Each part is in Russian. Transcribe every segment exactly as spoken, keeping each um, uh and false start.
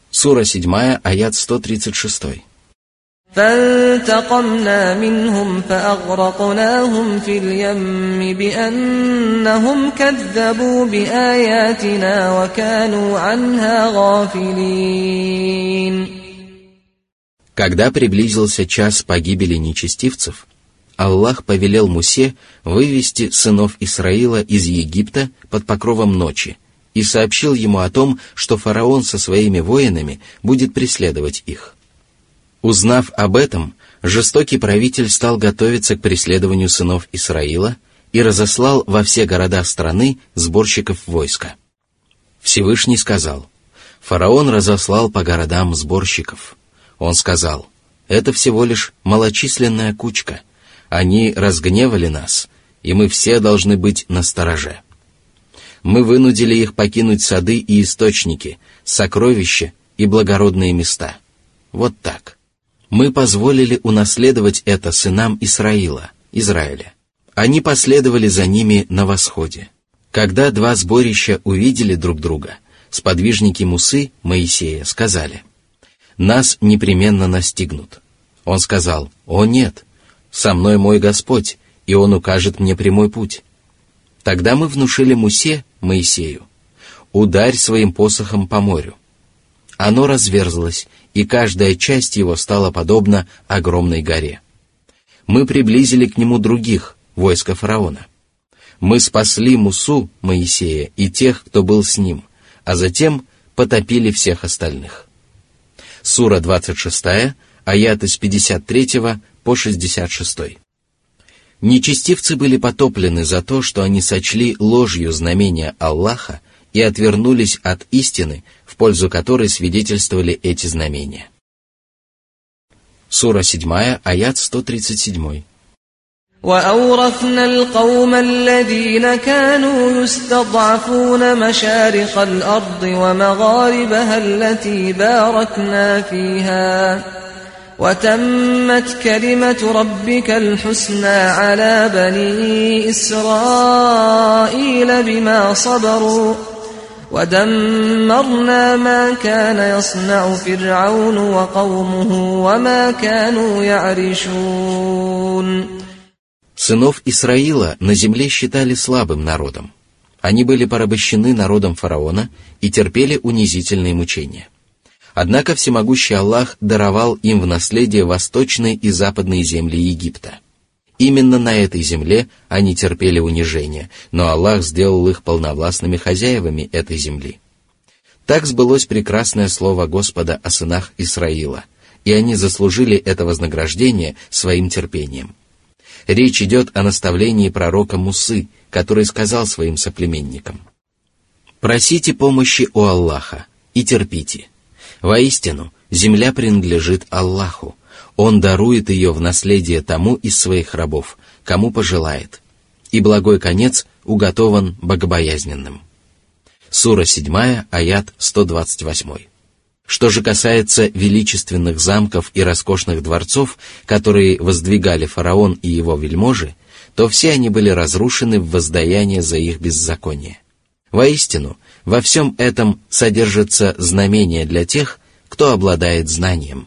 Сура седьмая, аят сто тридцать шесть. فانتقمنا منهم فأغرقناهم في اليم بأنهم كذبوا بآياتنا وكانوا عنها غافلين. Когда приблизился час погибели нечестивцев, Аллах повелел Мусе вывести сынов Исраила из Египта под покровом ночи и сообщил ему о том, что фараон со своими воинами будет преследовать их. Узнав об этом, жестокий правитель стал готовиться к преследованию сынов Исраила и разослал во все города страны сборщиков войска. Всевышний сказал: «Фараон разослал по городам сборщиков». Он сказал: «Это всего лишь малочисленная кучка. Они разгневали нас, и мы все должны быть настороже. Мы вынудили их покинуть сады и источники, сокровища и благородные места. Вот так. Мы позволили унаследовать это сынам Исраила, Израиля. Они последовали за ними на восходе. Когда два сборища увидели друг друга, сподвижники Мусы, Моисея, сказали: «Нас непременно настигнут». Он сказал: «О нет, со мной мой Господь, и Он укажет мне прямой путь». Тогда мы внушили Мусе, Моисею: «Ударь своим посохом по морю». Оно разверзлось, и каждая часть его стала подобна огромной горе. Мы приблизили к нему других, войска фараона. Мы спасли Мусу, Моисея, и тех, кто был с ним, а затем потопили всех остальных. Сура двадцать шесть, аяты с пятьдесят три по шестьдесят шесть. Нечестивцы были потоплены за то, что они сочли ложью знамения Аллаха и отвернулись от истины, в пользу которой свидетельствовали эти знамения. Сура седьмая, аят сто тридцать семь. وأورثنا القوم الذين كانوا يستضعفون مشارق الأرض ومغاربها التي باركنا فيها وتمت كلمة ربك الحسنى على بني إسرائيل بما صبروا ودمرنا ما كان يصنع فرعون وقومه وما كانوا يعرشون. Сынов Исраила на земле считали слабым народом. Они были порабощены народом фараона и терпели унизительные мучения. Однако всемогущий Аллах даровал им в наследие восточные и западные земли Египта. Именно на этой земле они терпели унижение, но Аллах сделал их полновластными хозяевами этой земли. Так сбылось прекрасное слово Господа о сынах Исраила, и они заслужили это вознаграждение своим терпением. Речь идет о наставлении пророка Мусы, который сказал своим соплеменникам: «Просите помощи у Аллаха и терпите. Воистину, земля принадлежит Аллаху. Он дарует ее в наследие тому из своих рабов, кому пожелает. И благой конец уготован богобоязненным». Сура седьмая, аят сто двадцать восемь. Что же касается величественных замков и роскошных дворцов, которые воздвигали фараон и его вельможи, то все они были разрушены в воздаяние за их беззаконие. Воистину, во всем этом содержится знамение для тех, кто обладает знанием.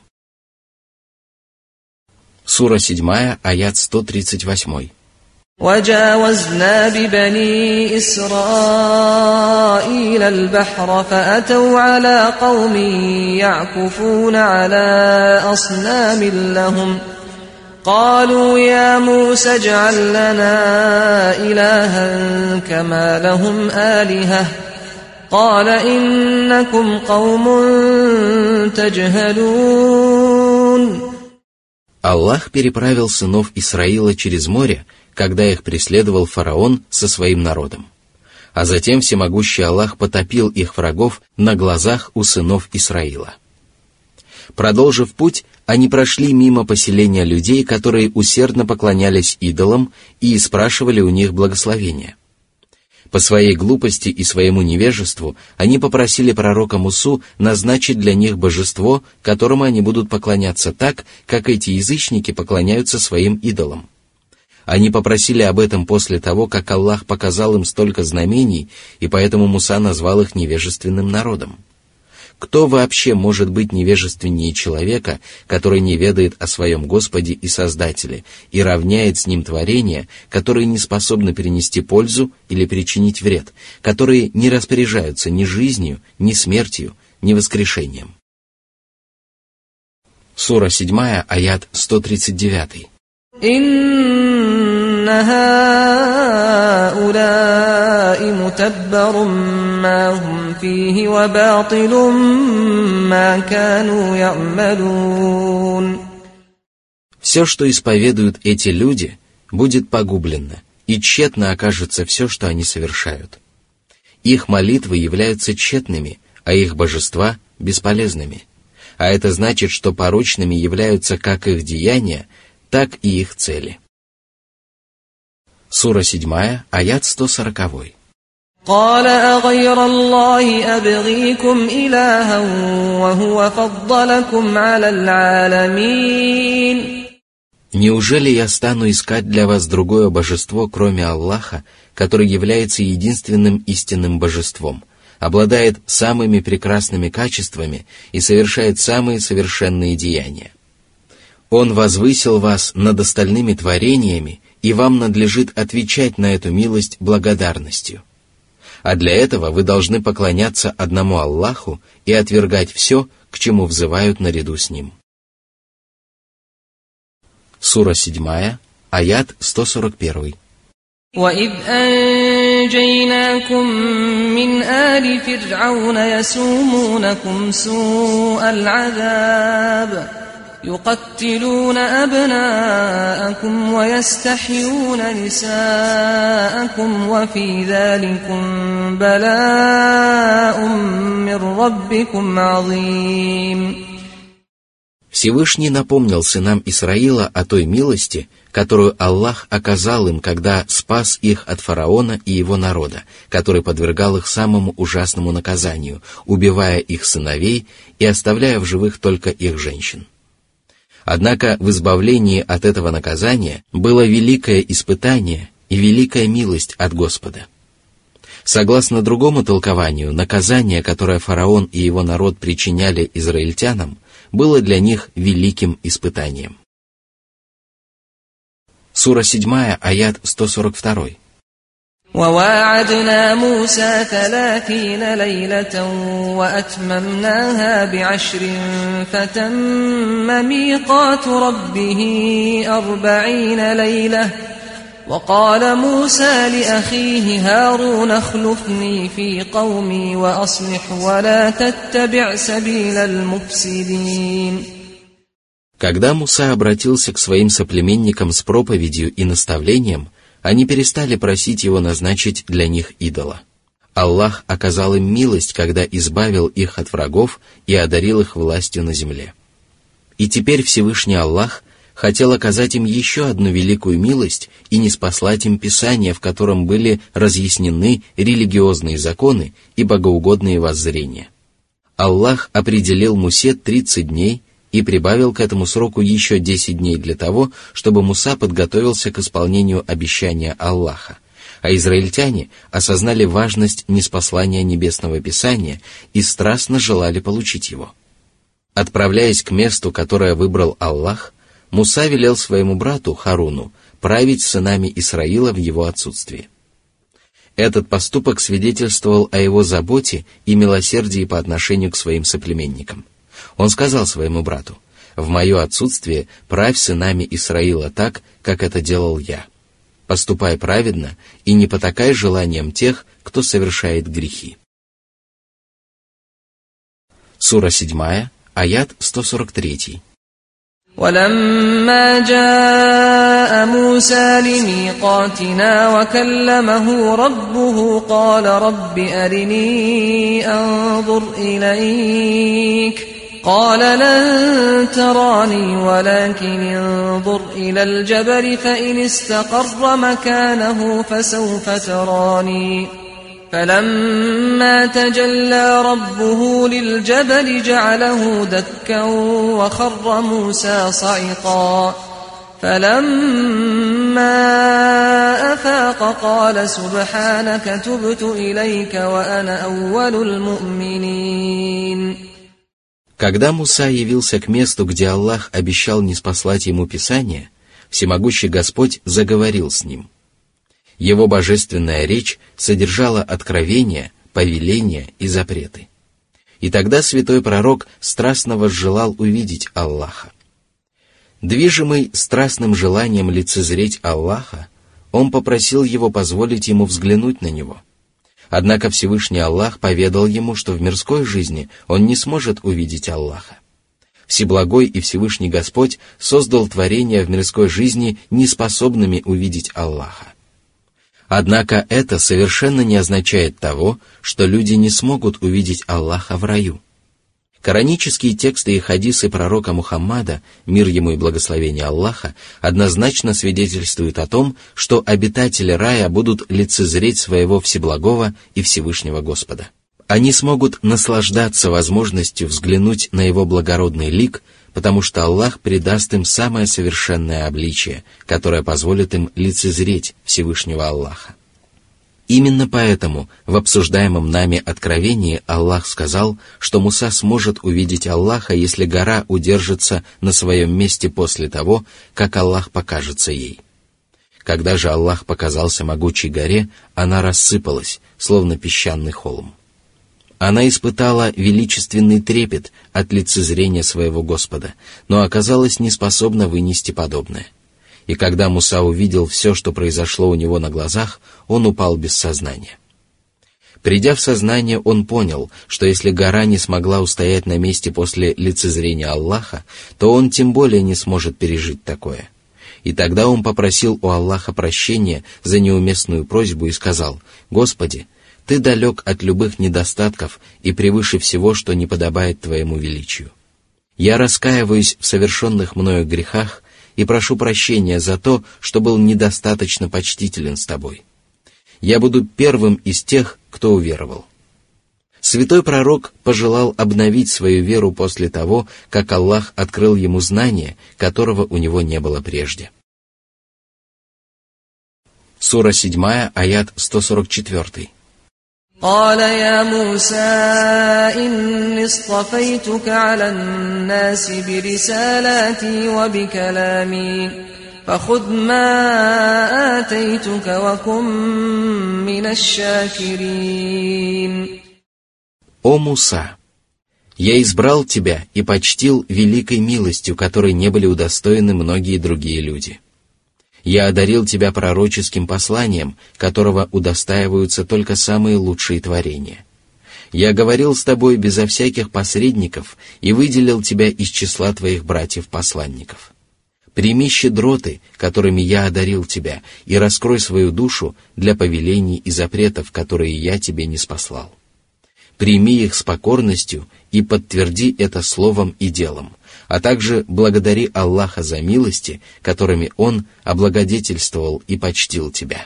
Сура седьмая, аят сто тридцать восемь. وجاوزنا ببني إسرائيل البحر فأتوا على قوم يعكفون على أصنام لهم قالوا يا موسى اجعل لنا إلها كما لهم آلهة قال إنكم قوم تجهلون. Аллах переправил сынов Исраила через море, когда их преследовал фараон со своим народом. А затем всемогущий Аллах потопил их врагов на глазах у сынов Исраила. Продолжив путь, они прошли мимо поселения людей, которые усердно поклонялись идолам и спрашивали у них благословения. По своей глупости и своему невежеству они попросили пророка Мусу назначить для них божество, которому они будут поклоняться так, как эти язычники поклоняются своим идолам. Они попросили об этом после того, как Аллах показал им столько знамений, и поэтому Муса назвал их невежественным народом. Кто вообще может быть невежественнее человека, который не ведает о своем Господе и Создателе и равняет с ним творения, которые не способны принести пользу или причинить вред, которые не распоряжаются ни жизнью, ни смертью, ни воскрешением? Сура седьмая, аят сто тридцать девять. «Инна хаулаи мутаббарум ма хум фихи ва батилум ма кану я'малун». Все, что исповедуют эти люди, будет погублено, и тщетно окажется все, что они совершают. Их молитвы являются тщетными, а их божества – бесполезными. А это значит, что порочными являются как их деяния, так и их цели. Сура седьмая, аят сто сорок. قال أغير الله أبغيكم إلها وهو فضلكم على العالمين. Неужели я стану искать для вас другое божество, кроме Аллаха, который является единственным истинным божеством, обладает самыми прекрасными качествами и совершает самые совершенные деяния? Он возвысил вас над остальными творениями, и вам надлежит отвечать на эту милость благодарностью. А для этого вы должны поклоняться одному Аллаху и отвергать все, к чему взывают наряду с Ним. Сура седьмая, аят сто сорок один. وَإِذْ أَنْجَيْنَاكُمْ مِنْ آلِ فِرْعَوْنَ يَسُومُونَكُمْ سُوءَ الْعَذَابِ يُقَتِّلُونَ أَبْنَاءَكُمْ وَيَسْتَحْيُونَ نِسَاءَكُمْ وَفِي ذَلِكُمْ بَلَاءٌ مِّن رَّبِّكُمْ عَظِيمٌ. Всевышний напомнил сынам Исраила о той милости, которую Аллах оказал им, когда спас их от фараона и его народа, который подвергал их самому ужасному наказанию, убивая их сыновей и оставляя в живых только их женщин. Однако в избавлении от этого наказания было великое испытание и великая милость от Господа. Согласно другому толкованию, наказание, которое фараон и его народ причиняли израильтянам, было для них великим испытанием. Сура седьмая, аят сто сорок два. وَوَاعَدْنَا مُوسَى ثَلَاثِينَ لَيْلَةً وَأَتْمَمْنَاهَا بِعَشْرٍ فَتَمَّ مِيقَاتُ رَبِّهِ أَرْبَعِينَ لَيْلَةً وقال موسى لأخيه هارون اخلفني في قومي وأصلح ولا تتبع سبيل المفسدين. Когда Муса обратился к своим соплеменникам с проповедью и наставлением, они перестали просить его назначить для них идола. Аллах оказал им милость, когда избавил их от врагов и одарил их властью на земле. И теперь Всевышний Аллах хотел оказать им еще одну великую милость и ниспослать им Писание, в котором были разъяснены религиозные законы и богоугодные воззрения. Аллах определил Мусе тридцать дней и прибавил к этому сроку еще десять дней для того, чтобы Муса подготовился к исполнению обещания Аллаха, а израильтяне осознали важность ниспослания Небесного Писания и страстно желали получить его. Отправляясь к месту, которое выбрал Аллах, Муса велел своему брату Харуну править сынами Исраила в его отсутствии. Этот поступок свидетельствовал о его заботе и милосердии по отношению к своим соплеменникам. Он сказал своему брату: «В мое отсутствие правь сынами Исраила так, как это делал я. Поступай праведно и не потакай желаниям тех, кто совершает грехи». Сура седьмая, аят сто сорок три. ولما جاء موسى لميقاتنا وكلمه ربه قال رب أرني أنظر إليك قال لن تراني ولكن انظر إلى الجبل فإن استقر مكانه فسوف تراني فلما تجلى ربه للجبل جعله دكا وخر موسى صعقا فلما أفاق قال سبحانك تبت إليك وأنا أول المؤمنين. Когда Муса явился к месту, где Аллах обещал ниспослать ему Писание, всемогущий Господь заговорил с ним. Его божественная речь содержала откровения, повеления и запреты. И тогда святой пророк страстно возжелал увидеть Аллаха. Движимый страстным желанием лицезреть Аллаха, он попросил его позволить ему взглянуть на него. Однако Всевышний Аллах поведал ему, что в мирской жизни он не сможет увидеть Аллаха. Всеблагой и Всевышний Господь создал творения в мирской жизни неспособными увидеть Аллаха. Однако это совершенно не означает того, что люди не смогут увидеть Аллаха в раю. Коранические тексты и хадисы пророка Мухаммада, мир ему и благословение Аллаха, однозначно свидетельствуют о том, что обитатели рая будут лицезреть своего Всеблагого и Всевышнего Господа. Они смогут наслаждаться возможностью взглянуть на его благородный лик, потому что Аллах придаст им самое совершенное обличие, которое позволит им лицезреть Всевышнего Аллаха. Именно поэтому в обсуждаемом нами откровении Аллах сказал, что Муса сможет увидеть Аллаха, если гора удержится на своем месте после того, как Аллах покажется ей. Когда же Аллах показался могучей горе, она рассыпалась, словно песчаный холм. Она испытала величественный трепет от лицезрения своего Господа, но оказалась неспособна вынести подобное. И когда Муса увидел все, что произошло у него на глазах, он упал без сознания. Придя в сознание, он понял, что если гора не смогла устоять на месте после лицезрения Аллаха, то он тем более не сможет пережить такое. И тогда он попросил у Аллаха прощения за неуместную просьбу и сказал: «Господи, Ты далек от любых недостатков и превыше всего, что не подобает Твоему величию. Я раскаиваюсь в совершенных мною грехах и прошу прощения за то, что был недостаточно почтителен с Тобой. Я буду первым из тех, кто уверовал». Святой пророк пожелал обновить свою веру после того, как Аллах открыл ему знание, которого у него не было прежде. Сура седьмая, аят сто сорок четыре. قال يا موسى إني اصطفيتك على الناس برسالاتي وبكلامي فخذ ما آتيتك وكن من الشاكرين. «О Муса! Я избрал тебя и почтил великой милостью, которой не были удостоены многие другие люди. Я одарил тебя пророческим посланием, которого удостаиваются только самые лучшие творения. Я говорил с тобой безо всяких посредников и выделил тебя из числа твоих братьев-посланников. Прими щедроты, которыми я одарил тебя, и раскрой свою душу для повелений и запретов, которые я тебе ниспослал. Прими их с покорностью и подтверди это словом и делом, а также благодари Аллаха за милости, которыми Он облагодетельствовал и почтил тебя».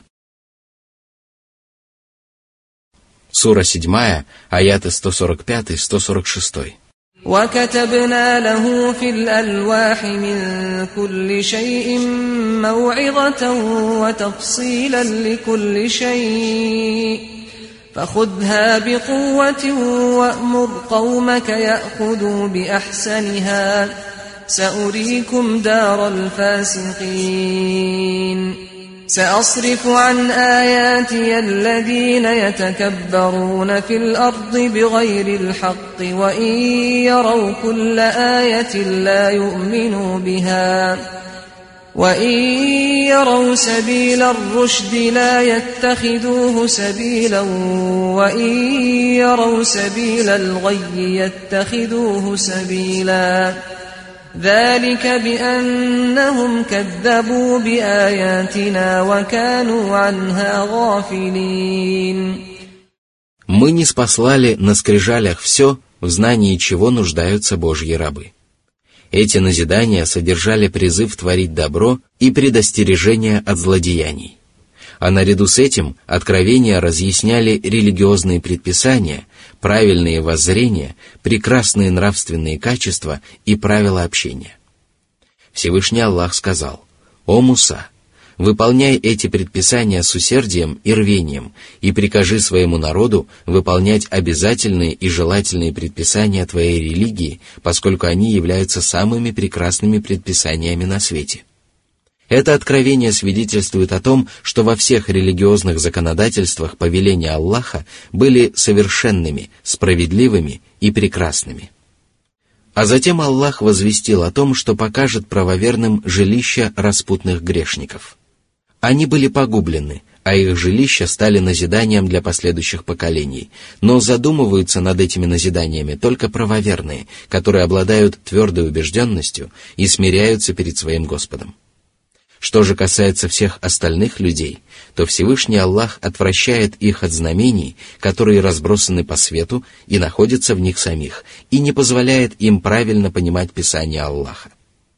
Сура седьмая, аяты сто сорок пять - сто сорок шесть. وكتبنا له في الألواح من كل شيء موعظة وتفصيلا لكل شيء فخذها بقوة وأمر قومك يأخذوا بأحسنها سأريكم دار الفاسقين سأصرف عن آياتي الذين يتكبرون في الأرض بغير الحق وإن يروا كل آية لا يؤمنوا بها وإن يروا سبيل الرشد لا يتخذوه سبيلا وإن يروا سبيل الغي يتخذوه سبيلا ذلك بأنهم كذبوا بآياتنا وكانوا عنها غافلين. Мы ниспослали на скрижалях все, в знании чего нуждаются Божьи рабы. Эти назидания содержали призыв творить добро и предостережение от злодеяний. А наряду с этим откровения разъясняли религиозные предписания, правильные воззрения, прекрасные нравственные качества и правила общения. Всевышний Аллах сказал: «О Муса, выполняй эти предписания с усердием и рвением, и прикажи своему народу выполнять обязательные и желательные предписания твоей религии, поскольку они являются самыми прекрасными предписаниями на свете. Это откровение свидетельствует о том, что во всех религиозных законодательствах повеления Аллаха были совершенными, справедливыми и прекрасными. А затем Аллах возвестил о том, что покажет правоверным жилища распутных грешников. Они были погублены, а их жилища стали назиданием для последующих поколений, но задумываются над этими назиданиями только правоверные, которые обладают твердой убежденностью и смиряются перед своим Господом. Что же касается всех остальных людей, то Всевышний Аллах отвращает их от знамений, которые разбросаны по свету и находятся в них самих, и не позволяет им правильно понимать Писание Аллаха.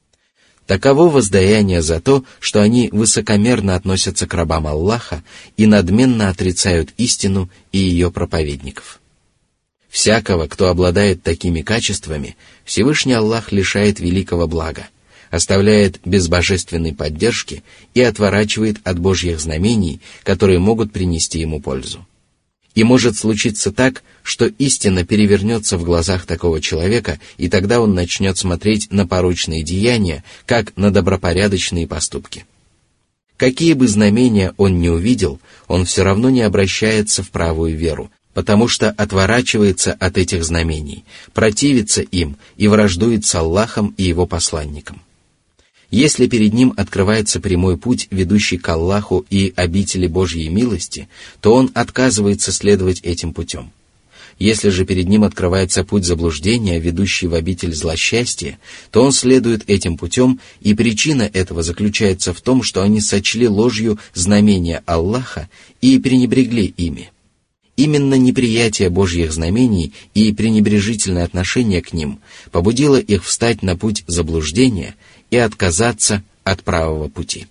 Таково воздаяние за то, что они высокомерно относятся к рабам Аллаха и надменно отрицают истину и ее проповедников. Всякого, кто обладает такими качествами, Всевышний Аллах лишает великого блага, оставляет без божественной поддержки и отворачивает от Божьих знамений, которые могут принести ему пользу. И может случиться так, что истина перевернется в глазах такого человека, и тогда он начнет смотреть на порочные деяния, как на добропорядочные поступки. Какие бы знамения он ни увидел, он все равно не обращается в правую веру, потому что отворачивается от этих знамений, противится им и враждует с Аллахом и его посланником. Если перед ним открывается прямой путь, ведущий к Аллаху и обители Божьей милости, то он отказывается следовать этим путем. Если же перед ним открывается путь заблуждения, ведущий в обитель злосчастья, то он следует этим путем, и причина этого заключается в том, что они сочли ложью знамения Аллаха и пренебрегли ими. Именно неприятие Божьих знамений и пренебрежительное отношение к ним побудило их встать на путь заблуждения и отказаться от правого пути.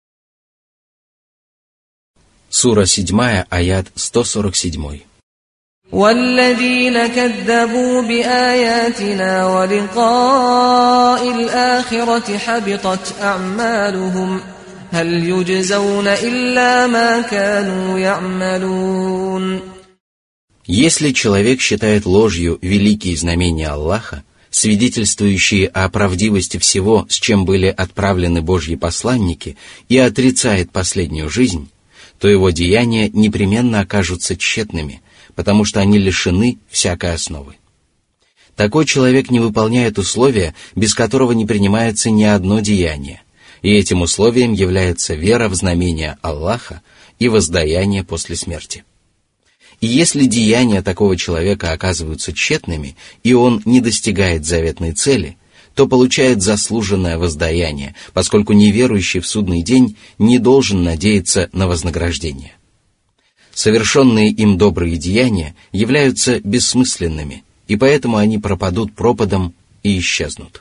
Сура седьмая, аят сто сорок семь. وَالَّذِينَ كَذَّبُوا بِآيَاتِنَا وَلِقَاءِ الْآخِرَةِ حَبِطَتْ أَعْمَالُهُمْ هَلْ يُجْزَوْنَ إِلَّا مَا كَانُوا يَعْمَلُونَ. Если человек считает ложью великие знамения Аллаха, свидетельствующие о правдивости всего, с чем были отправлены Божьи посланники, и отрицает последнюю жизнь, то его деяния непременно окажутся тщетными, потому что они лишены всякой основы. Такой человек не выполняет условия, без которого не принимается ни одно деяние, и этим условием является вера в знамения Аллаха и воздаяние после смерти. И если деяния такого человека оказываются тщетными, и он не достигает заветной цели, то получает заслуженное воздаяние, поскольку неверующий в судный день не должен надеяться на вознаграждение. Совершенные им добрые деяния являются бессмысленными, и поэтому они пропадут пропадом и исчезнут.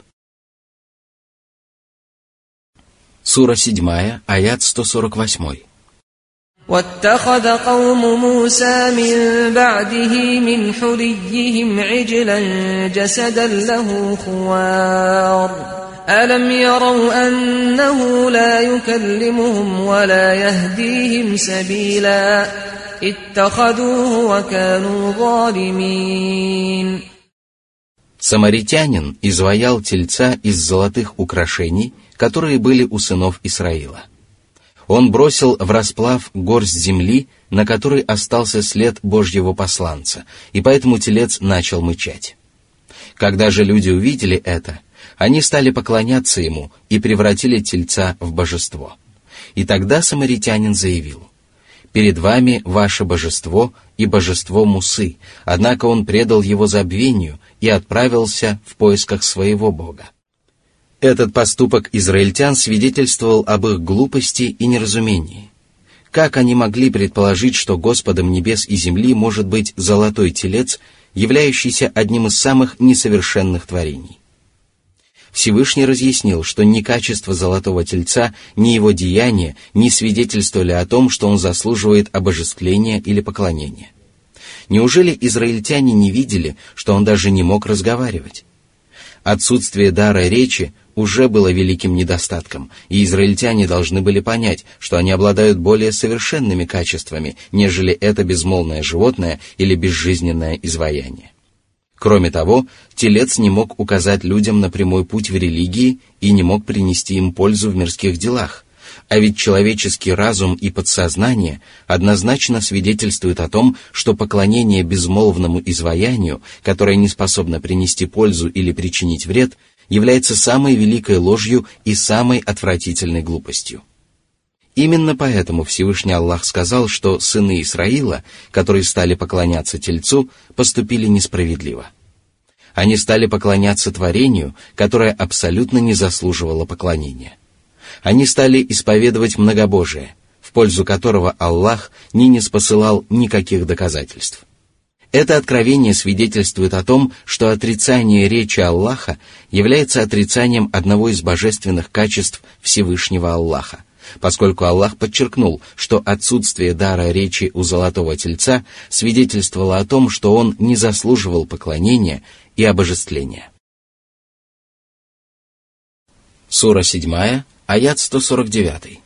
Сура седьмая, аят сто сорок восемь. وَاتَّخَذَ قَوْمُ مُوسَى مِن بَعْدِهِ مِنْ حُلِيِّهِمْ عِجْلًا جَسَدًا لَهُ خُوَارٌ أَلَمْ يَرَوْا أَنَّهُ لَا يُكَلِّمُهُمْ وَلَا يَهْدِيهِمْ سَبِيلًا اتَّخَذُوهُ وَكَانُوا ظَالِمِينَ. Самаритянин изваял тельца из золотых украшений, которые были у сынов Исраила. Он бросил в расплав горсть земли, на которой остался след Божьего посланца, и поэтому телец начал мычать. Когда же люди увидели это, они стали поклоняться ему и превратили тельца в божество. И тогда самаритянин заявил: «Перед вами ваше божество и божество Мусы», однако он предал его забвению и отправился в поисках своего Бога. Этот поступок израильтян свидетельствовал об их глупости и неразумении. Как они могли предположить, что Господом небес и земли может быть золотой телец, являющийся одним из самых несовершенных творений? Всевышний разъяснил, что ни качество золотого тельца, ни его деяния не свидетельствовали о том, что он заслуживает обожествления или поклонения. Неужели израильтяне не видели, что он даже не мог разговаривать? Отсутствие дара речи уже было великим недостатком, и израильтяне должны были понять, что они обладают более совершенными качествами, нежели это безмолвное животное или безжизненное изваяние. Кроме того, телец не мог указать людям на прямой путь в религии и не мог принести им пользу в мирских делах, а ведь человеческий разум и подсознание однозначно свидетельствуют о том, что поклонение безмолвному изваянию, которое не способно принести пользу или причинить вред, является самой великой ложью и самой отвратительной глупостью. Именно поэтому Всевышний Аллах сказал, что сыны Исраила, которые стали поклоняться Тельцу, поступили несправедливо. Они стали поклоняться творению, которое абсолютно не заслуживало поклонения. Они стали исповедовать многобожие, в пользу которого Аллах не ниспосылал никаких доказательств. Это откровение свидетельствует о том, что отрицание речи Аллаха является отрицанием одного из божественных качеств Всевышнего Аллаха, поскольку Аллах подчеркнул, что отсутствие дара речи у золотого тельца свидетельствовало о том, что он не заслуживал поклонения и обожествления. Сура седьмая, аят сто сорок девять.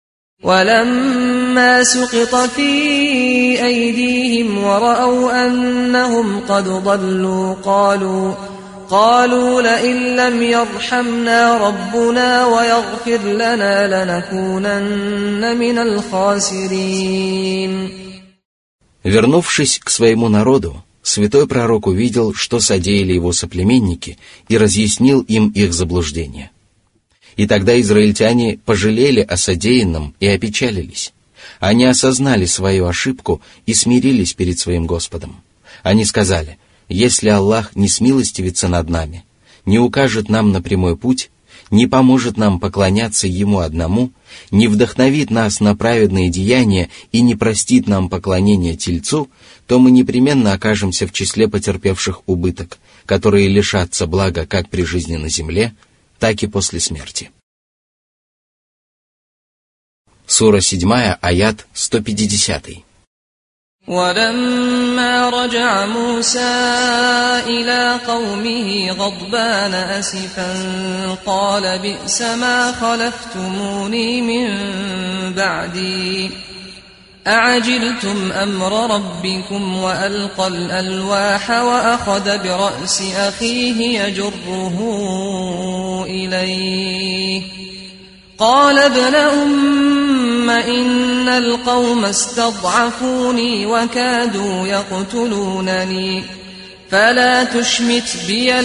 ولما سقط في أيديهم ورأوا أنهم قد ضلوا قالوا قالوا لئن لم يرحمنا ربنا ويغفر لنا لنكونن من الخاسرين. Вернувшись к своему народу, святой пророк увидел, что содеяли его соплеменники, и разъяснил им их заблуждение. И тогда израильтяне пожалели о содеянном и опечалились. Они осознали свою ошибку и смирились перед своим Господом. Они сказали: «Если Аллах не смилостивится над нами, не укажет нам на прямой путь, не поможет нам поклоняться Ему одному, не вдохновит нас на праведные деяния и не простит нам поклонение Тельцу, то мы непременно окажемся в числе потерпевших убыток, которые лишатся блага как при жизни на земле, так и после смерти». Сура седьмая, аят сто пятьдесят. ولما رجع موسى إلى قومه غضبان أسفا قال بئس ما خلفتموني من بعدي أعجلتم أمر ربكم وألقى الألواح وأخذ برأس أخيه يجره إليه قال ابن أم إن القوم استضعفوني وكادوا يقتلونني فلا تشمت بي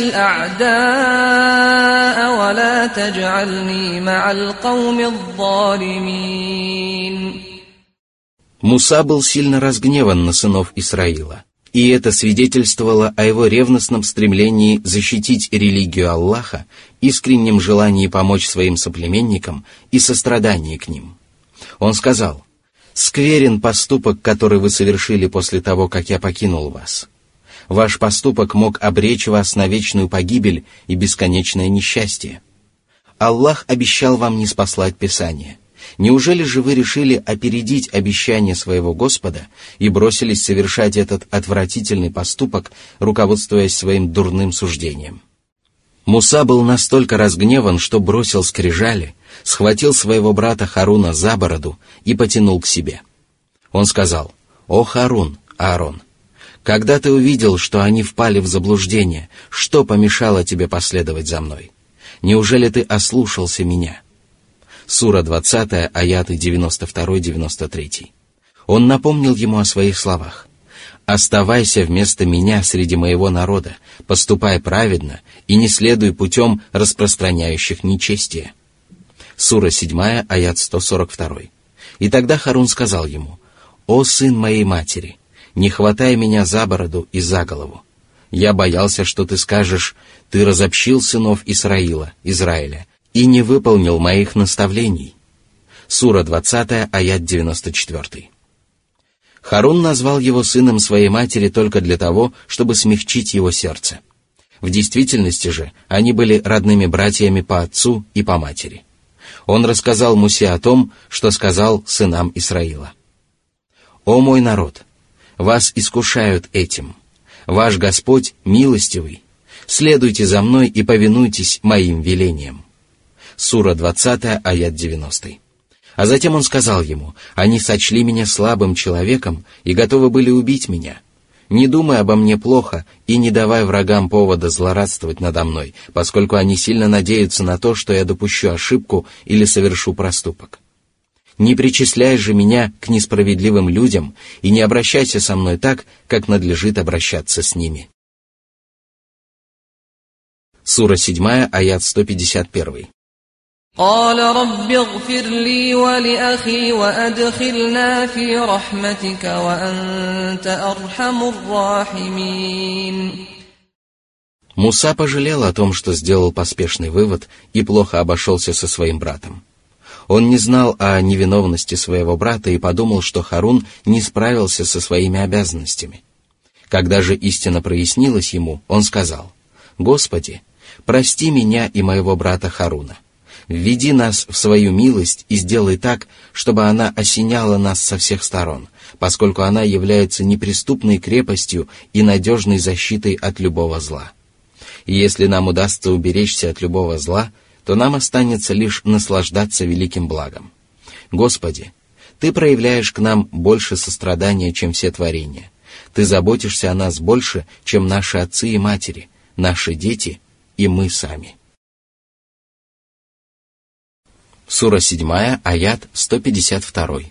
الأعداء ولا تجعلني مع القوم الظالمين. Муса был сильно разгневан на сынов Исраила, и это свидетельствовало о его ревностном стремлении защитить религию Аллаха, искреннем желании помочь своим соплеменникам и сострадании к ним. Он сказал: «Скверен поступок, который вы совершили после того, как я покинул вас. Ваш поступок мог обречь вас на вечную погибель и бесконечное несчастье. Аллах обещал вам ниспослать Писание. Неужели же вы решили опередить обещание своего Господа и бросились совершать этот отвратительный поступок, руководствуясь своим дурным суждением?» Муса был настолько разгневан, что бросил скрижали, схватил своего брата Харуна за бороду и потянул к себе. Он сказал: «О Харун, Аарон, когда ты увидел, что они впали в заблуждение, что помешало тебе последовать за мной? Неужели ты ослушался меня?» Сура двадцатая, аяты девяносто два девяносто три. Он напомнил ему о своих словах: «Оставайся вместо меня среди моего народа, поступай праведно и не следуй путем распространяющих нечестие». Сура седьмая, аят сто сорок два. И тогда Харун сказал ему: «О сын моей матери, не хватай меня за бороду и за голову. Я боялся, что ты скажешь: ты разобщил сынов Исраила, Израиля, и не выполнил моих наставлений». Сура двадцатая, аят девяносто четыре. Харун назвал его сыном своей матери только для того, чтобы смягчить его сердце. В действительности же они были родными братьями по отцу и по матери. Он рассказал Мусе о том, что сказал сынам Исраила: «О мой народ, вас искушают этим. Ваш Господь милостивый. Следуйте за мной и повинуйтесь моим велениям. Сура двадцатая, аят девяностый. А затем он сказал ему: «Они сочли меня слабым человеком и готовы были убить меня. Не думай обо мне плохо и не давай врагам повода злорадствовать надо мной, поскольку они сильно надеются на то, что я допущу ошибку или совершу проступок. Не причисляй же меня к несправедливым людям и не обращайся со мной так, как надлежит обращаться с ними». Сура седьмая, аят сто пятьдесят один. قال رب اغفر لي ولأخي وأدخلنا في رحمتك وأنت أرحم الراحمين. Муса пожалел о том, что сделал поспешный вывод и плохо обошелся со своим братом. Он не знал о невиновности своего брата и подумал, что Харун не справился со своими обязанностями. Когда же истина прояснилась ему, он сказал: «Господи, прости меня и моего брата Харуна. Введи нас в свою милость и сделай так, чтобы она осеняла нас со всех сторон, поскольку она является неприступной крепостью и надежной защитой от любого зла. И если нам удастся уберечься от любого зла, то нам останется лишь наслаждаться великим благом. Господи, Ты проявляешь к нам больше сострадания, чем все творения. Ты заботишься о нас больше, чем наши отцы и матери, наши дети и мы сами». Сура седьмая, аят сто пятьдесят два.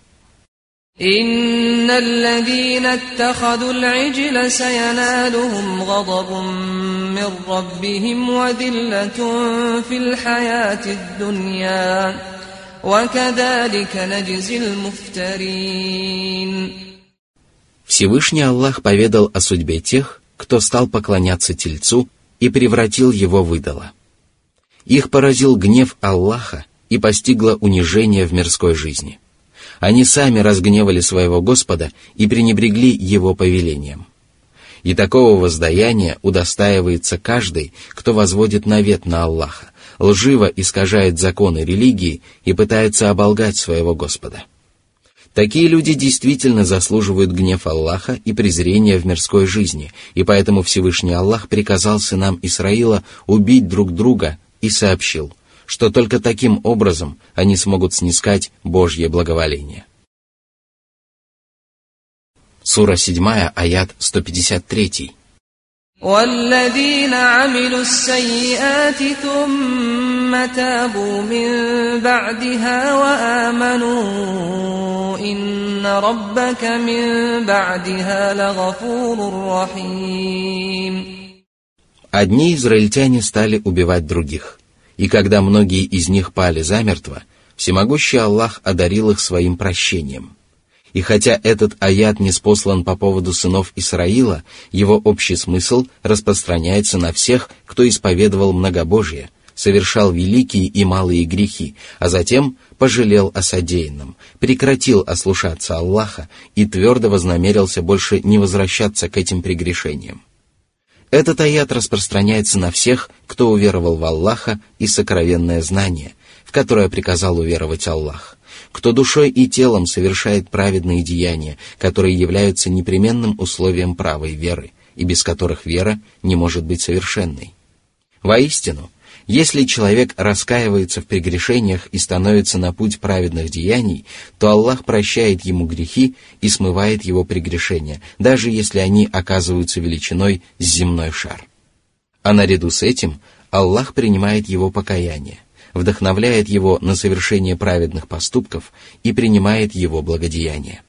إن الذين اتخذوا العجل سينالهم غضب من ربهم وذلة في الحياة الدنيا وكذلك نجزي المفترين. Всевышний Аллах поведал о судьбе тех, кто стал поклоняться тельцу и превратил его в идола. Их поразил гнев Аллаха и постигло унижение в мирской жизни. Они сами разгневали своего Господа и пренебрегли Его повелением. И такого воздаяния удостаивается каждый, кто возводит навет на Аллаха, лживо искажает законы религии и пытается оболгать своего Господа. Такие люди действительно заслуживают гнев Аллаха и презрения в мирской жизни, и поэтому Всевышний Аллах приказал сынам Исраила убить друг друга и сообщил, что только таким образом они смогут снискать Божье благоволение. Сура седьмая, аят сто пятьдесят три. والذين عملوا السيئات ثم تابوا من بعدها وآمنوا إن ربك من بعدها لغفور رحيم. Одни израильтяне стали убивать других, и когда многие из них пали замертво, всемогущий Аллах одарил их своим прощением. И хотя этот аят ниспослан по поводу сынов Исраила, его общий смысл распространяется на всех, кто исповедовал многобожие, совершал великие и малые грехи, а затем пожалел о содеянном, прекратил ослушаться Аллаха и твердо вознамерился больше не возвращаться к этим прегрешениям. Этот аят распространяется на всех, кто уверовал в Аллаха и сокровенное знание, в которое приказал уверовать Аллах, кто душой и телом совершает праведные деяния, которые являются непременным условием правой веры, и без которых вера не может быть совершенной. Воистину, если человек раскаивается в прегрешениях и становится на путь праведных деяний, то Аллах прощает ему грехи и смывает его прегрешения, даже если они оказываются величиной с земной шар. А наряду с этим Аллах принимает его покаяние, вдохновляет его на совершение праведных поступков и принимает его благодеяния.